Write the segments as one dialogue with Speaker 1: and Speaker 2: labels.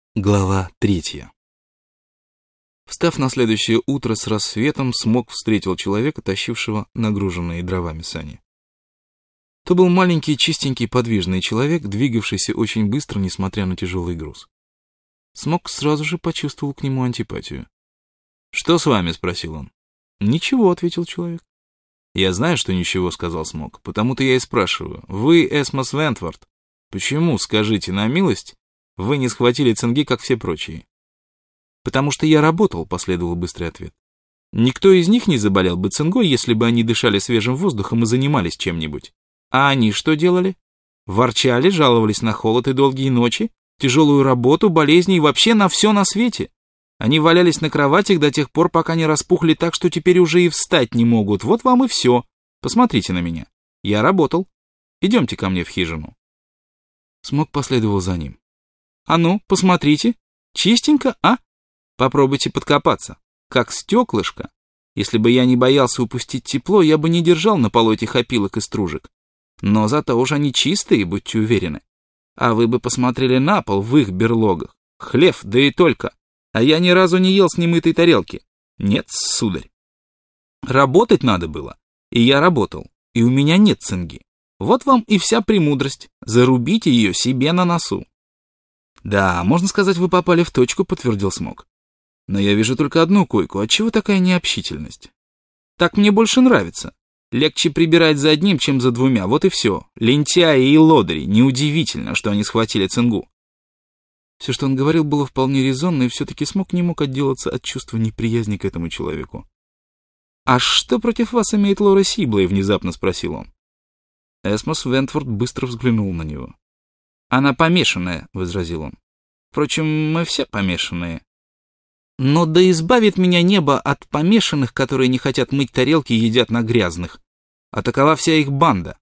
Speaker 1: Глава 3. Встав на следующее утро с рассветом, Смок встретил человека, тащившего нагруженные дровами сани. То был маленький, чистенький, подвижный человек, двигавшийся очень быстро, несмотря на тяжелый груз. Смок сразу же почувствовал к нему антипатию. «Что с вами?» — спросил он. «Ничего», — ответил человек. «Я знаю, что ничего», — сказал Смок, — «потому-то я и спрашиваю. Вы Эсмос Вентворд. Почему, скажите на милость, вы не схватили цинги, как все прочие?» «Потому что я работал», — последовал быстрый ответ. «Никто из них не заболел бы цингой, если бы они дышали свежим воздухом и занимались чем-нибудь. А они что делали? Ворчали, жаловались на холод и долгие ночи, тяжелую работу, болезни и вообще на все на свете. Они валялись на кроватях до тех пор, пока не распухли так, что теперь уже и встать не могут. Вот вам и все. Посмотрите на меня. Я работал. Идемте ко мне в хижину». Смок последовал за ним. «А ну, посмотрите. Чистенько, а? Попробуйте подкопаться. Как стеклышко. Если бы я не боялся упустить тепло, я бы не держал на полу этих опилок и стружек. Но зато уж они чистые, будьте уверены. А вы бы посмотрели на пол в их берлогах. Хлев, да и только. А я ни разу не ел с немытой тарелки. Нет, сударь. Работать надо было. И я работал. И у меня нет цинги. Вот вам и вся премудрость. Зарубите ее себе на носу». «Да, можно сказать, вы попали в точку», — подтвердил Смок. «Но я вижу только одну койку. Отчего такая необщительность?» «Так мне больше нравится. Легче прибирать за одним, чем за двумя. Вот и все. Лентяи и лодыри. Неудивительно, что они схватили цингу». Все, что он говорил, было вполне резонно, и все-таки Смок не мог отделаться от чувства неприязни к этому человеку. «А что против вас имеет Лора Сиблей?» — внезапно спросил он. Эсмос Вентворд быстро взглянул на него. «Она помешанная», — возразил он. «Впрочем, мы все помешанные. Но да избавит меня небо от помешанных, которые не хотят мыть тарелки и едят на грязных. А такова вся их банда».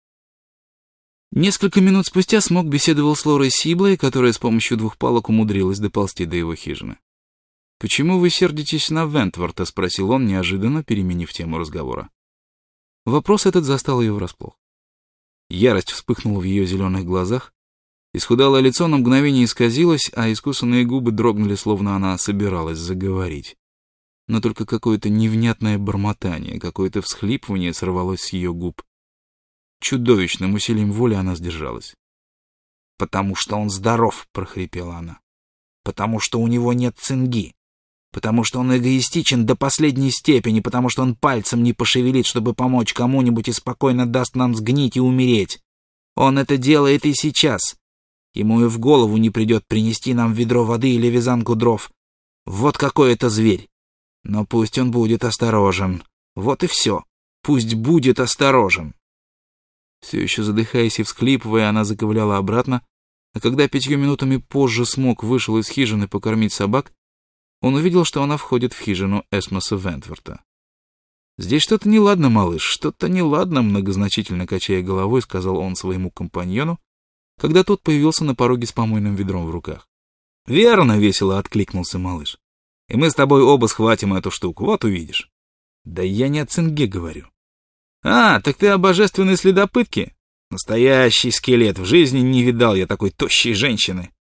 Speaker 1: Несколько минут спустя Смок беседовал с Лорой Сиблей, которая с помощью 2 палок умудрилась доползти до его хижины. «Почему вы сердитесь на Вентворта?» — спросил он, неожиданно переменив тему разговора. Вопрос этот застал ее врасплох. Ярость вспыхнула в ее зеленых глазах, исхудалое лицо на мгновение исказилось, а искусанные губы дрогнули, словно она собиралась заговорить. Но только какое-то невнятное бормотание, какое-то всхлипывание сорвалось с ее губ. Чудовищным усилием воли она сдержалась. «Потому что он здоров», — прохрипела она. «Потому что у него нет цинги. Потому что он эгоистичен до последней степени, потому что он пальцем не пошевелит, чтобы помочь кому-нибудь, и спокойно даст нам сгнить и умереть. Он это делает и сейчас. Ему и в голову не придет принести нам ведро воды или вязанку дров. Вот какой это зверь. Но пусть он будет осторожен. Вот и все. Пусть будет осторожен». Все еще задыхаясь и всхлипывая, она заковыляла обратно, а когда 5 минутами позже Смок вышел из хижины покормить собак, он увидел, что она входит в хижину Эсмоса Вентворта. «Здесь что-то неладно, малыш, что-то неладно», — многозначительно качая головой, сказал он своему компаньону, когда тот появился на пороге с помойным ведром в руках. «Верно», — весело откликнулся малыш. «И мы с тобой оба схватим эту штуку, вот увидишь». «Да я не о цинге говорю». «А, так ты о божественной следопытке? Настоящий скелет, в жизни не видал я такой тощей женщины».